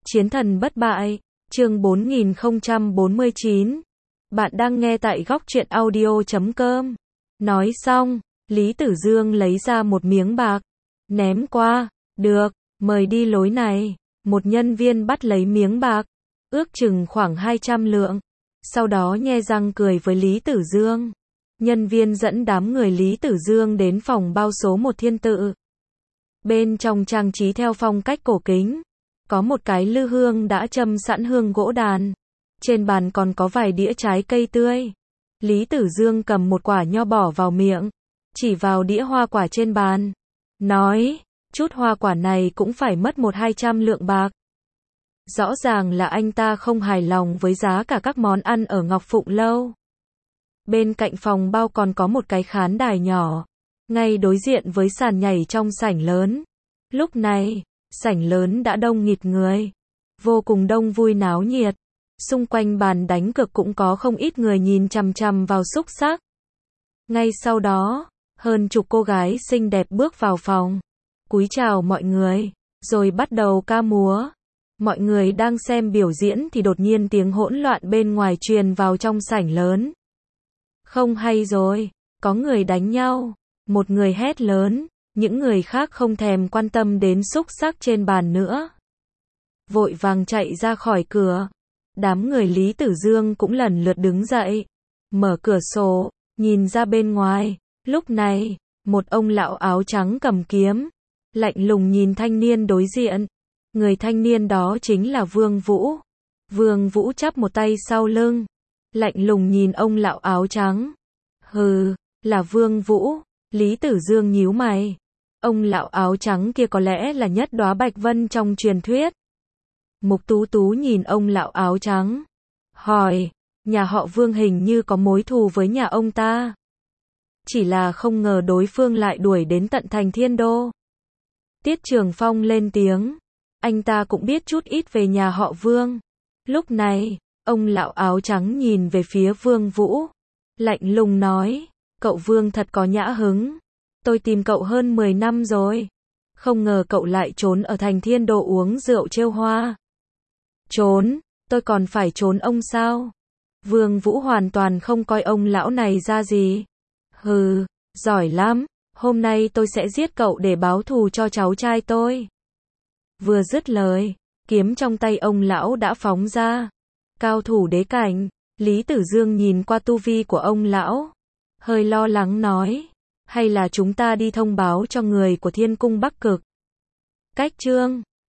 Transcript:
Chiến thần bất bại, chương 4049. Bạn đang nghe tại góc truyện audio.com. Nói xong, Lý Tử Dương lấy ra một miếng bạc, ném qua, được, mời đi lối này. Một nhân viên bắt lấy miếng bạc, ước chừng khoảng 200 lượng. Sau đó nhe răng cười với Lý Tử Dương. Nhân viên dẫn đám người Lý Tử Dương đến phòng bao số 1 thiên tự. Bên trong trang trí theo phong cách cổ kính. Có một cái lư hương đã châm sẵn hương gỗ đàn. Trên bàn còn có vài đĩa trái cây tươi. Lý Tử Dương cầm một quả nho bỏ vào miệng, chỉ vào đĩa hoa quả trên bàn. Nói, chút hoa quả này cũng phải mất 100-200 lượng bạc. Rõ ràng là anh ta không hài lòng với giá cả các món ăn ở Ngọc Phụng Lâu. Bên cạnh phòng bao còn có một cái khán đài nhỏ, ngay đối diện với sàn nhảy trong sảnh lớn. Lúc này, sảnh lớn đã đông nghịt người, vô cùng đông vui náo nhiệt. Xung quanh bàn đánh cược cũng có không ít người nhìn chằm chằm vào xúc xắc. Ngay sau đó, hơn chục cô gái xinh đẹp bước vào phòng, cúi chào mọi người, rồi bắt đầu ca múa. Mọi người đang xem biểu diễn thì đột nhiên tiếng hỗn loạn bên ngoài truyền vào trong sảnh lớn. Không hay rồi, có người đánh nhau. Một người hét lớn, những người khác không thèm quan tâm đến xúc xắc trên bàn nữa, vội vàng chạy ra khỏi cửa. Đám người Lý Tử Dương cũng lần lượt đứng dậy, mở cửa sổ, nhìn ra bên ngoài. Lúc này, một ông lão áo trắng cầm kiếm, lạnh lùng nhìn thanh niên đối diện. Người thanh niên đó chính là Vương Vũ. Vương Vũ chắp một tay sau lưng, lạnh lùng nhìn ông lão áo trắng. Hừ, là Vương Vũ. Lý Tử Dương nhíu mày. Ông lão áo trắng kia có lẽ là nhất đóa bạch vân trong truyền thuyết. Mục Tú Tú nhìn ông lão áo trắng, hỏi, nhà họ Vương hình như có mối thù với nhà ông ta. Chỉ là không ngờ đối phương lại đuổi đến tận thành Thiên Đô. Tiết Trường Phong lên tiếng, anh ta cũng biết chút ít về nhà họ Vương. Lúc này, ông lão áo trắng nhìn về phía Vương Vũ, lạnh lùng nói, cậu Vương thật có nhã hứng. Tôi tìm cậu hơn 10 năm rồi, không ngờ cậu lại trốn ở thành Thiên Đô uống rượu trêu hoa. Trốn, tôi còn phải trốn ông sao? Vương Vũ hoàn toàn không coi ông lão này ra gì. Hừ, giỏi lắm, hôm nay tôi sẽ giết cậu để báo thù cho cháu trai tôi. Vừa dứt lời, kiếm trong tay ông lão đã phóng ra. Cao thủ đế cảnh. Lý Tử Dương nhìn qua tu vi của ông lão, hơi lo lắng nói, hay là chúng ta đi thông báo cho người của Thiên Cung Bắc Cực. Cách chương